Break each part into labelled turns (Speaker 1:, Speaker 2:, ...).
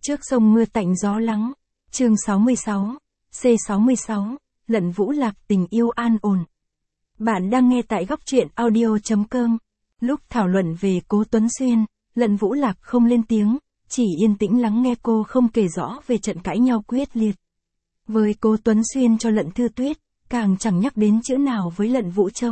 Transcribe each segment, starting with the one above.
Speaker 1: Trước sông mưa tạnh gió lắng, chương 66, C66, Lận Vũ Lạc tình yêu an ổn. Bạn đang nghe tại góc truyện audio.com. Lúc thảo luận về Cố Tuấn Xuyên, Lận Vũ Lạc không lên tiếng, chỉ yên tĩnh lắng nghe cô không kể rõ về trận cãi nhau quyết liệt. Với Cố Tuấn Xuyên cho Lận Thư Tuyết, càng chẳng nhắc đến chữ nào với Lận Vũ Châu.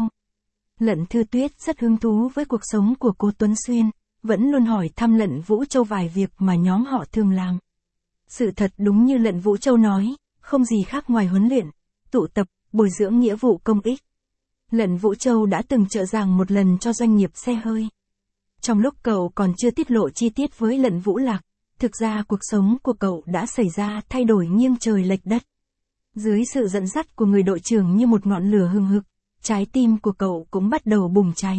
Speaker 1: Lận Thư Tuyết rất hứng thú với cuộc sống của Cố Tuấn Xuyên, vẫn luôn hỏi thăm Lận Vũ Châu vài việc mà nhóm họ thường làm. Sự thật đúng như Lận Vũ Châu nói, không gì khác ngoài huấn luyện, tụ tập, bồi dưỡng nghĩa vụ công ích. Lận Vũ Châu đã từng trợ giảng một lần cho doanh nghiệp xe hơi. Trong lúc cậu còn chưa tiết lộ chi tiết với Lận Vũ Lạc, thực ra cuộc sống của cậu đã xảy ra thay đổi nghiêng trời lệch đất. Dưới sự dẫn dắt của người đội trưởng như một ngọn lửa hừng hực, trái tim của cậu cũng bắt đầu bùng cháy.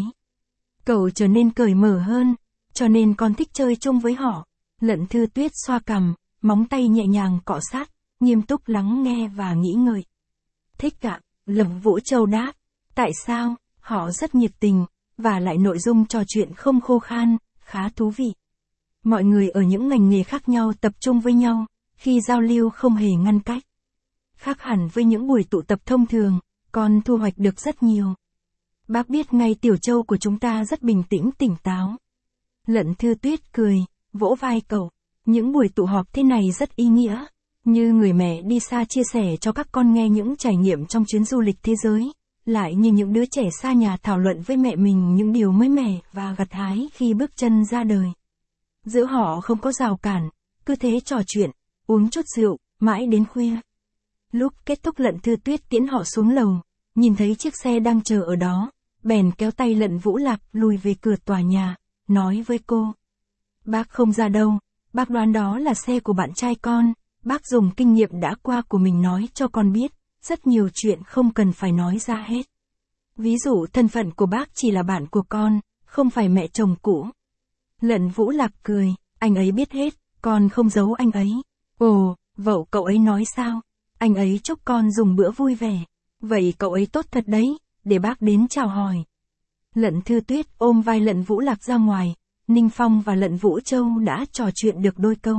Speaker 1: Cậu trở nên cởi mở hơn, cho nên con thích chơi chung với họ. Lận Thư Tuyết xoa cằm, móng tay nhẹ nhàng cọ sát, nghiêm túc lắng nghe và nghĩ ngợi. Thích ạ, Lận Vũ Châu đáp. Tại sao? Họ rất nhiệt tình, và lại nội dung trò chuyện không khô khan, khá thú vị. Mọi người ở những ngành nghề khác nhau tập trung với nhau, khi giao lưu không hề ngăn cách. Khác hẳn với những buổi tụ tập thông thường, con thu hoạch được rất nhiều. Bác biết ngay Tiểu Châu của chúng ta rất bình tĩnh tỉnh táo. Lận Thư Tuyết cười, vỗ vai cậu. Những buổi tụ họp thế này rất ý nghĩa, như người mẹ đi xa chia sẻ cho các con nghe những trải nghiệm trong chuyến du lịch thế giới, lại như những đứa trẻ xa nhà thảo luận với mẹ mình những điều mới mẻ và gặt hái khi bước chân ra đời. Giữa họ không có rào cản, cứ thế trò chuyện, uống chút rượu, mãi đến khuya. Lúc kết thúc Lận Thư Tuyết tiễn họ xuống lầu, nhìn thấy chiếc xe đang chờ ở đó, bèn kéo tay Lận Vũ Lạc lùi về cửa tòa nhà, nói với cô. Bác không ra đâu, bác đoán đó là xe của bạn trai con, bác dùng kinh nghiệm đã qua của mình nói cho con biết, rất nhiều chuyện không cần phải nói ra hết. Ví dụ thân phận của bác chỉ là bạn của con, không phải mẹ chồng cũ. Lận Vũ Lạc cười, anh ấy biết hết, con không giấu anh ấy. Ồ, vợ cậu ấy nói sao? Anh ấy chúc con dùng bữa vui vẻ. Vậy cậu ấy tốt thật đấy, để bác đến chào hỏi. Lận Thư Tuyết ôm vai Lận Vũ Lạc ra ngoài, Ninh Phong và Lận Vũ Châu đã trò chuyện được đôi câu.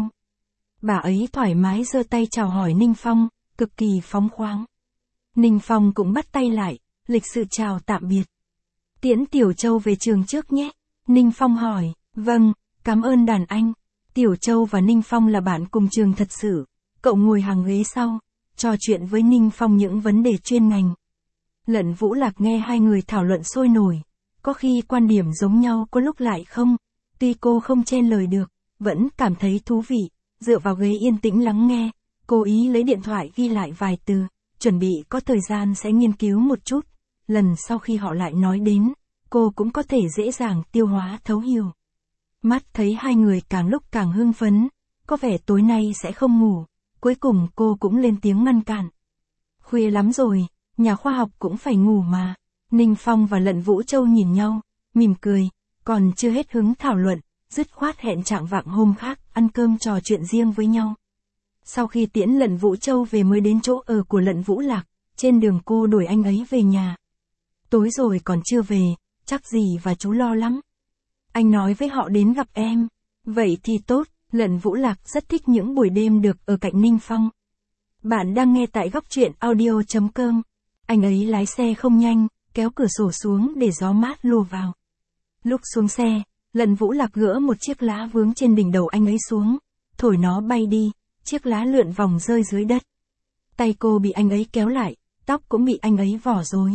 Speaker 1: Bà ấy thoải mái giơ tay chào hỏi Ninh Phong, cực kỳ phóng khoáng. Ninh Phong cũng bắt tay lại, lịch sự chào tạm biệt. Tiễn Tiểu Châu về trường trước nhé. Ninh Phong hỏi, vâng, cảm ơn đàn anh. Tiểu Châu và Ninh Phong là bạn cùng trường thật sự. Cậu ngồi hàng ghế sau, trò chuyện với Ninh Phong những vấn đề chuyên ngành. Lận Vũ Lạc nghe hai người thảo luận sôi nổi, có khi quan điểm giống nhau có lúc lại không. Tuy cô không chen lời được, vẫn cảm thấy thú vị, dựa vào ghế yên tĩnh lắng nghe, cố ý lấy điện thoại ghi lại vài từ, chuẩn bị có thời gian sẽ nghiên cứu một chút, lần sau khi họ lại nói đến, cô cũng có thể dễ dàng tiêu hóa thấu hiểu. Mắt thấy hai người càng lúc càng hưng phấn, có vẻ tối nay sẽ không ngủ, cuối cùng cô cũng lên tiếng ngăn cản. Khuya lắm rồi, nhà khoa học cũng phải ngủ mà. Ninh Phong và Lận Vũ Châu nhìn nhau, mỉm cười, còn chưa hết hứng thảo luận, dứt khoát hẹn chạng vạng hôm khác, ăn cơm trò chuyện riêng với nhau. Sau khi tiễn Lận Vũ Châu về mới đến chỗ ở của Lận Vũ Lạc, trên đường cô đuổi anh ấy về nhà. Tối rồi còn chưa về, chắc dì và chú lo lắm. Anh nói với họ đến gặp em. Vậy thì tốt, Lận Vũ Lạc rất thích những buổi đêm được ở cạnh Ninh Phong. Bạn đang nghe tại góc truyện audio.com. Anh ấy lái xe không nhanh, kéo cửa sổ xuống để gió mát lùa vào. Lúc xuống xe, Lận Vũ Lạc gỡ một chiếc lá vướng trên đỉnh đầu anh ấy xuống, thổi nó bay đi, chiếc lá lượn vòng rơi dưới đất. Tay cô bị anh ấy kéo lại, tóc cũng bị anh ấy vò rối.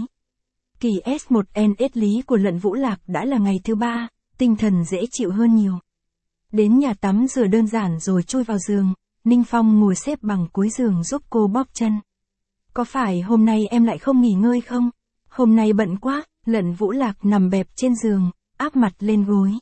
Speaker 1: Kỳ S1NS lý của Lận Vũ Lạc đã là ngày thứ 3, tinh thần dễ chịu hơn nhiều. Đến nhà tắm rửa đơn giản rồi chui vào giường, Ninh Phong ngồi xếp bằng cuối giường giúp cô bóp chân. Có phải hôm nay em lại không nghỉ ngơi không? Hôm nay bận quá. Lận Vũ Lạc nằm bẹp trên giường, áp mặt lên gối.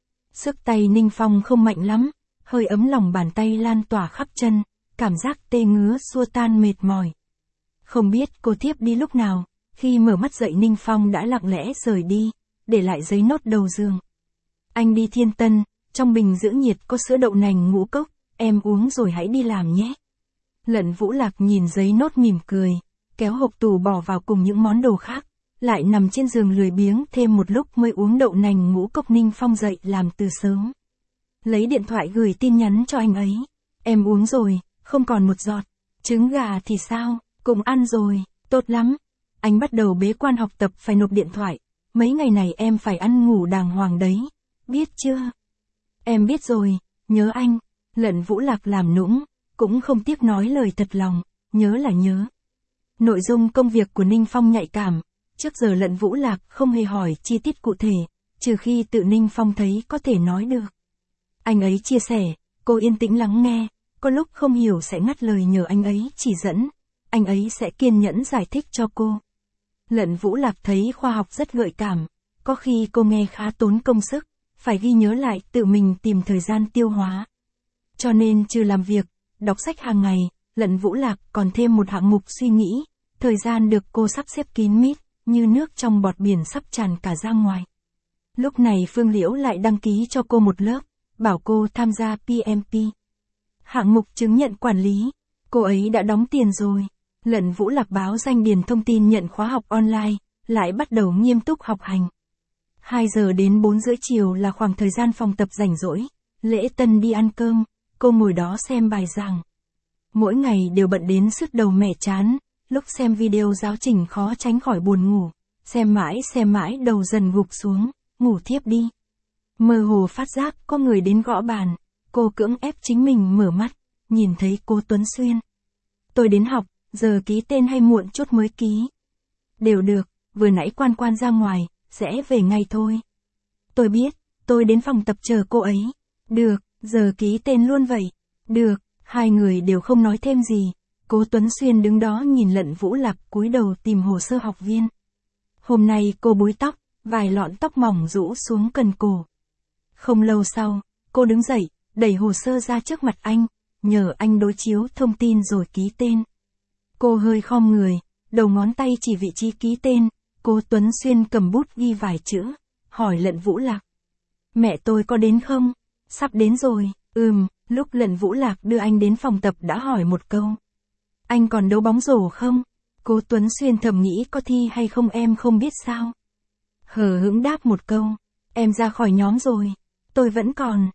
Speaker 1: Sức tay Ninh Phong không mạnh lắm, hơi ấm lòng bàn tay lan tỏa khắp chân, cảm giác tê ngứa xua tan mệt mỏi. Không biết cô thiếp đi lúc nào, khi mở mắt dậy Ninh Phong đã lặng lẽ rời đi, để lại giấy nốt đầu giường. Anh đi Thiên Tân, trong bình giữ nhiệt có sữa đậu nành ngũ cốc, em uống rồi hãy đi làm nhé. Lận Vũ Lạc nhìn giấy nốt mỉm cười, kéo hộp tủ bỏ vào cùng những món đồ khác, lại nằm trên giường lười biếng thêm một lúc mới uống đậu nành ngũ cốc. Ninh Phong dậy làm từ sớm. Lấy điện thoại gửi tin nhắn cho anh ấy. Em uống rồi, không còn một giọt. Trứng gà thì sao, cũng ăn rồi, tốt lắm. Anh bắt đầu bế quan học tập phải nộp điện thoại. Mấy ngày này em phải ăn ngủ đàng hoàng đấy. Biết chưa? Em biết rồi, nhớ anh. Lận Vũ Lạc làm nũng, cũng không tiếc nói lời thật lòng, nhớ là nhớ. Nội dung công việc của Ninh Phong nhạy cảm. Trước giờ Lận Vũ Lạc không hề hỏi chi tiết cụ thể, trừ khi tự Ninh Phong thấy có thể nói được. Anh ấy chia sẻ, cô yên tĩnh lắng nghe, có lúc không hiểu sẽ ngắt lời nhờ anh ấy chỉ dẫn, anh ấy sẽ kiên nhẫn giải thích cho cô. Lận Vũ Lạc thấy khoa học rất gợi cảm, có khi cô nghe khá tốn công sức, phải ghi nhớ lại tự mình tìm thời gian tiêu hóa. Cho nên trừ làm việc, đọc sách hàng ngày, Lận Vũ Lạc còn thêm một hạng mục suy nghĩ, thời gian được cô sắp xếp kín mít, như nước trong bọt biển sắp tràn cả ra ngoài. Lúc này Phương Liễu lại đăng ký cho cô một lớp, bảo cô tham gia PMP. Hạng mục chứng nhận quản lý, cô ấy đã đóng tiền rồi. Lận Vũ Lạc báo danh điền thông tin nhận khóa học online, lại bắt đầu nghiêm túc học hành. 2 giờ đến 4 rưỡi chiều là khoảng thời gian phòng tập rảnh rỗi. Lễ tân đi ăn cơm, cô ngồi đó xem bài giảng. Mỗi ngày đều bận đến sứt đầu mẻ chán, lúc xem video giáo trình khó tránh khỏi buồn ngủ. Xem mãi đầu dần gục xuống, ngủ thiếp đi. Mơ hồ phát giác có người đến gõ bàn, cô cưỡng ép chính mình mở mắt, nhìn thấy cô Tuấn Xuyên. Tôi đến học, giờ ký tên hay muộn chút mới ký? Đều được, vừa nãy Quan Quan ra ngoài, sẽ về ngay thôi. Tôi biết, tôi đến phòng tập chờ cô ấy. Được, giờ ký tên luôn vậy. Được, hai người đều không nói thêm gì. Cô Tuấn Xuyên đứng đó nhìn Lận Vũ Lạc cúi đầu tìm hồ sơ học viên. Hôm nay cô búi tóc, vài lọn tóc mỏng rũ xuống cần cổ. Không lâu sau, cô đứng dậy, đẩy hồ sơ ra trước mặt anh, nhờ anh đối chiếu thông tin rồi ký tên. Cô hơi khom người, đầu ngón tay chỉ vị trí ký tên, cô Tuấn Xuyên cầm bút ghi vài chữ, hỏi Lận Vũ Lạc. Mẹ tôi có đến không? Sắp đến rồi, lúc Lận Vũ Lạc đưa anh đến phòng tập đã hỏi một câu. Anh còn đấu bóng rổ không? Cô Tuấn Xuyên thầm nghĩ có thi hay không em không biết sao. Hờ hững đáp một câu, em ra khỏi nhóm rồi. Tôi vẫn còn,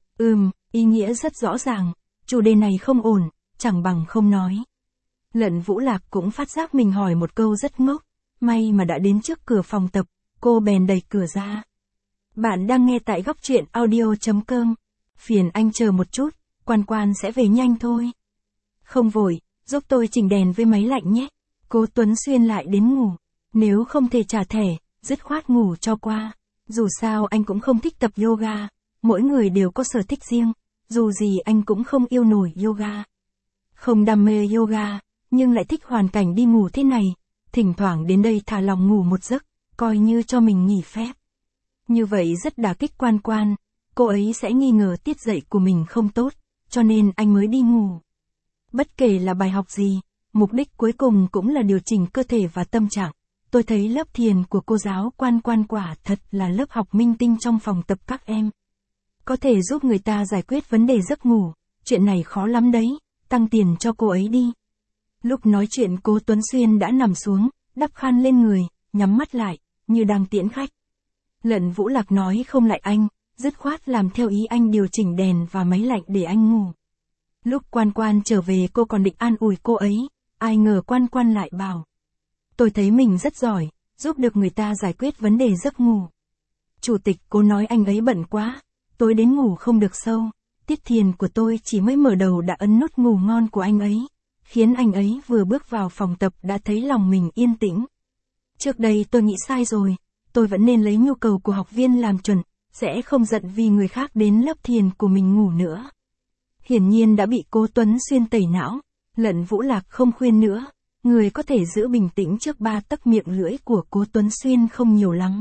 Speaker 1: ý nghĩa rất rõ ràng, chủ đề này không ổn, chẳng bằng không nói. Lận Vũ Lạc cũng phát giác mình hỏi một câu rất ngốc, may mà đã đến trước cửa phòng tập, cô bèn đẩy cửa ra. Bạn đang nghe tại Góc Truyện Audio.com, phiền anh chờ một chút, Quan Quan sẽ về nhanh thôi. Không vội, giúp tôi chỉnh đèn với máy lạnh nhé. Cô Tuấn Xuyên lại đến ngủ, nếu không thể trả thẻ, dứt khoát ngủ cho qua. Dù sao anh cũng không thích tập yoga, mỗi người đều có sở thích riêng, dù gì anh cũng không yêu nổi yoga. Không đam mê yoga, nhưng lại thích hoàn cảnh đi ngủ thế này, thỉnh thoảng đến đây thả lòng ngủ một giấc, coi như cho mình nghỉ phép. Như vậy rất đả kích Quan Quan, cô ấy sẽ nghi ngờ tiết dạy của mình không tốt, cho nên anh mới đi ngủ. Bất kể là bài học gì, mục đích cuối cùng cũng là điều chỉnh cơ thể và tâm trạng. Tôi thấy lớp thiền của cô giáo Quan Quan quả thật là lớp học minh tinh trong phòng tập các em. Có thể giúp người ta giải quyết vấn đề giấc ngủ, chuyện này khó lắm đấy, tăng tiền cho cô ấy đi. Lúc nói chuyện cô Tuấn Xuyên đã nằm xuống, đắp khăn lên người, nhắm mắt lại, như đang tiễn khách. Lận Vũ Lạc nói không lại anh, dứt khoát làm theo ý anh điều chỉnh đèn và máy lạnh để anh ngủ. Lúc Quan Quan trở về cô còn định an ủi cô ấy, ai ngờ Quan Quan lại bảo. Tôi thấy mình rất giỏi, giúp được người ta giải quyết vấn đề giấc ngủ. Chủ tịch cô nói anh ấy bận quá, tối đến ngủ không được sâu, tiết thiền của tôi chỉ mới mở đầu đã ấn nút ngủ ngon của anh ấy, khiến anh ấy vừa bước vào phòng tập đã thấy lòng mình yên tĩnh. Trước đây tôi nghĩ sai rồi, tôi vẫn nên lấy nhu cầu của học viên làm chuẩn, sẽ không giận vì người khác đến lớp thiền của mình ngủ nữa. Hiển nhiên đã bị cô Tuấn Xuyên tẩy não, Lận Vũ Lạc không khuyên nữa, người có thể giữ bình tĩnh trước 3 tấc miệng lưỡi của cô Tuấn Xuyên không nhiều lắm.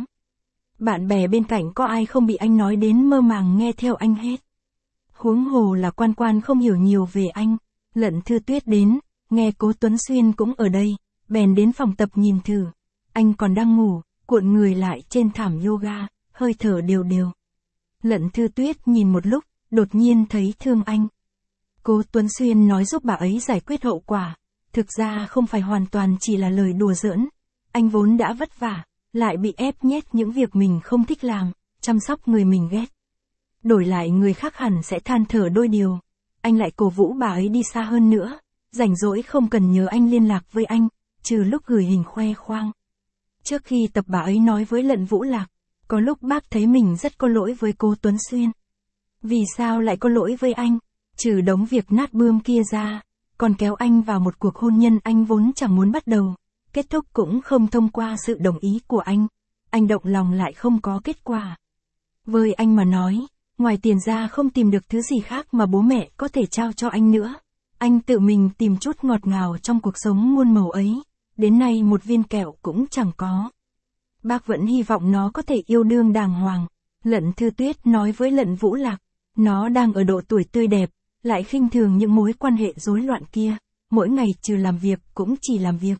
Speaker 1: Bạn bè bên cạnh có ai không bị anh nói đến mơ màng nghe theo anh hết. Huống hồ là Quan Quan không hiểu nhiều về anh, Lận Thư Tuyết đến, nghe cô Tuấn Xuyên cũng ở đây, bèn đến phòng tập nhìn thử. Anh còn đang ngủ, cuộn người lại trên thảm yoga, hơi thở đều đều. Lận Thư Tuyết nhìn một lúc, đột nhiên thấy thương anh. Cô Tuấn Xuyên nói giúp bà ấy giải quyết hậu quả, thực ra không phải hoàn toàn chỉ là lời đùa giỡn. Anh vốn đã vất vả, lại bị ép nhét những việc mình không thích làm, chăm sóc người mình ghét. Đổi lại người khác hẳn sẽ than thở đôi điều. anh lại cổ vũ bà ấy đi xa hơn nữa. Rảnh rỗi không cần nhờ anh liên lạc với anh, trừ lúc gửi hình khoe khoang. Trước khi tập bà ấy nói với Lận Vũ Lạc, có lúc bác thấy mình rất có lỗi với cô Tuấn Xuyên. Vì sao lại có lỗi với anh? Trừ đống việc nát bươm kia ra, còn kéo anh vào một cuộc hôn nhân anh vốn chẳng muốn bắt đầu, kết thúc cũng không thông qua sự đồng ý của anh động lòng lại không có kết quả. Với anh mà nói, ngoài tiền ra không tìm được thứ gì khác mà bố mẹ có thể trao cho anh nữa. Anh tự mình tìm chút ngọt ngào trong cuộc sống muôn màu ấy, đến nay một viên kẹo cũng chẳng có. Bác vẫn hy vọng nó có thể yêu đương đàng hoàng. Lận Thư Tuyết nói với Lận Vũ Lạc, nó đang ở độ tuổi tươi đẹp, lại khinh thường những mối quan hệ rối loạn kia, mỗi ngày trừ làm việc cũng chỉ làm việc.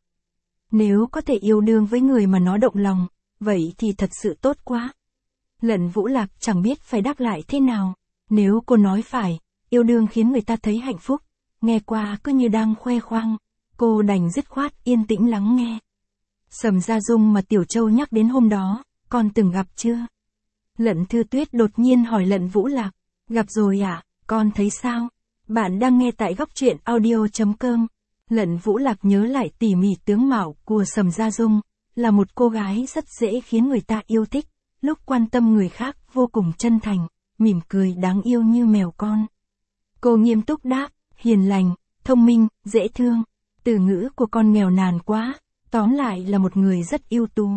Speaker 1: Nếu có thể yêu đương với người mà nó động lòng, vậy thì thật sự tốt quá. Lận Vũ Lạc chẳng biết phải đáp lại thế nào. Nếu cô nói phải, yêu đương khiến người ta thấy hạnh phúc, nghe qua cứ như đang khoe khoang, cô đành dứt khoát yên tĩnh lắng nghe. Sầm Gia Dung mà Tiểu Châu nhắc đến hôm đó, con từng gặp chưa? Lận Thư Tuyết đột nhiên hỏi Lận Vũ Lạc. Gặp rồi ạ, con thấy sao? Bạn đang nghe tại góc truyện audio.com. Lận Vũ Lạc nhớ lại tỉ mỉ tướng mạo của Sầm Gia Dung, là một cô gái rất dễ khiến người ta yêu thích, lúc quan tâm người khác vô cùng chân thành, mỉm cười đáng yêu như mèo con. Cô nghiêm túc đáp, hiền lành, thông minh, dễ thương. Từ ngữ của con nghèo nàn quá, tóm lại là một người rất ưu tú.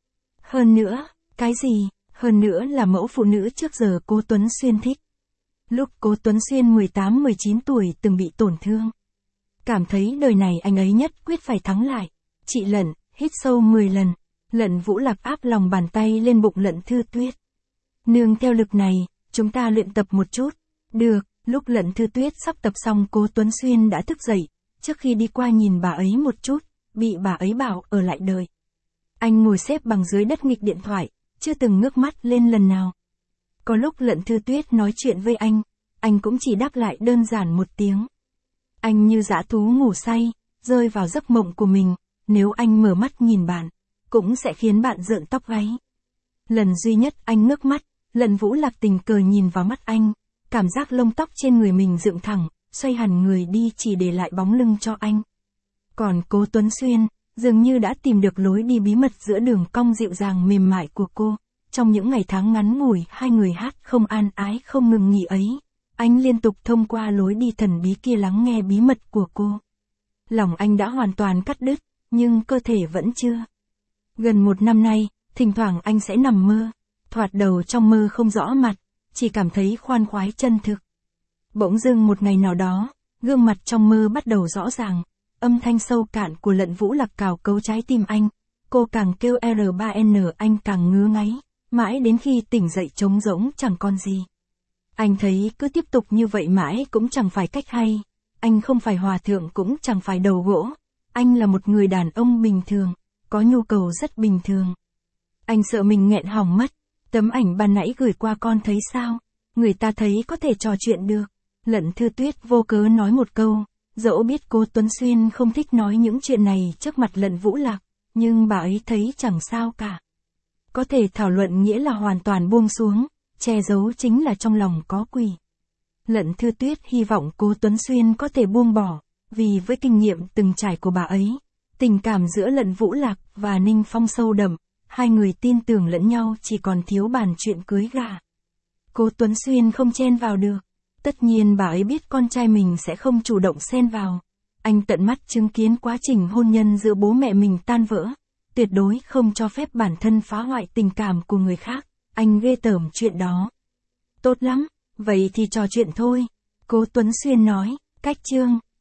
Speaker 1: Hơn nữa, cái gì? Hơn nữa là mẫu phụ nữ trước giờ cô Tuấn Xuyên thích. Lúc cô Tuấn Xuyên 18-19 tuổi từng bị tổn thương. Cảm thấy đời này anh ấy nhất quyết phải thắng lại. Chị Lận, hít sâu 10 lần. Lận Vũ Lạc áp lòng bàn tay lên bụng Lận Thư Tuyết. Nương theo lực này, chúng ta luyện tập một chút. Được, lúc Lận Thư Tuyết sắp tập xong cô Tuấn Xuyên đã thức dậy. Trước khi đi qua nhìn bà ấy một chút, bị bà ấy bảo ở lại đợi. Anh ngồi xếp bằng dưới đất nghịch điện thoại, chưa từng ngước mắt lên lần nào. Có lúc Lận Thư Tuyết nói chuyện với anh cũng chỉ đáp lại đơn giản một tiếng. Anh như dã thú ngủ say, rơi vào giấc mộng của mình, nếu anh mở mắt nhìn bạn, cũng sẽ khiến bạn rợn tóc gáy. Lần duy nhất anh ngước mắt, Lận Vũ Lạc tình cờ nhìn vào mắt anh, cảm giác lông tóc trên người mình dựng thẳng, xoay hẳn người đi chỉ để lại bóng lưng cho anh. Còn cô Tuấn Xuyên, dường như đã tìm được lối đi bí mật giữa đường cong dịu dàng mềm mại của cô. Trong những ngày tháng ngắn ngủi hai người hát không an ái không ngừng nghỉ ấy, anh liên tục thông qua lối đi thần bí kia lắng nghe bí mật của cô. Lòng anh đã hoàn toàn cắt đứt, nhưng cơ thể vẫn chưa. Gần 1 năm nay, thỉnh thoảng anh sẽ nằm mơ, thoạt đầu trong mơ không rõ mặt, chỉ cảm thấy khoan khoái chân thực. Bỗng dưng một ngày nào đó, gương mặt trong mơ bắt đầu rõ ràng, âm thanh sâu cạn của Lận Vũ Lạc cào cấu trái tim anh, cô càng kêu R3N anh càng ngứa ngáy, mãi đến khi tỉnh dậy trống rỗng chẳng còn gì. Anh thấy cứ tiếp tục như vậy mãi cũng chẳng phải cách hay, anh không phải hòa thượng cũng chẳng phải đầu gỗ, anh là một người đàn ông bình thường, có nhu cầu rất bình thường. Anh sợ mình nghẹn họng mất, tấm ảnh ban nãy gửi qua con thấy sao, người ta thấy có thể trò chuyện được. Lận Thư Tuyết vô cớ nói một câu, dẫu biết cô Tuấn Xuyên không thích nói những chuyện này trước mặt Lận Vũ Lạc, nhưng bà ấy thấy chẳng sao cả. Có thể thảo luận nghĩa là hoàn toàn buông xuống, che giấu chính là trong lòng có quỷ. Lận Thư Tuyết hy vọng cô Tuấn Xuyên có thể buông bỏ, vì với kinh nghiệm từng trải của bà ấy, tình cảm giữa Lận Vũ Lạc và Ninh Phong sâu đậm, hai người tin tưởng lẫn nhau chỉ còn thiếu bàn chuyện cưới gả. Cô Tuấn Xuyên không chen vào được. Tất nhiên bà ấy biết con trai mình sẽ không chủ động xen vào. Anh tận mắt chứng kiến quá trình hôn nhân giữa bố mẹ mình tan vỡ. Tuyệt đối không cho phép bản thân phá hoại tình cảm của người khác. Anh ghê tởm chuyện đó. Tốt lắm, vậy thì trò chuyện thôi. Cô Tuấn Xuyên nói, cách chương.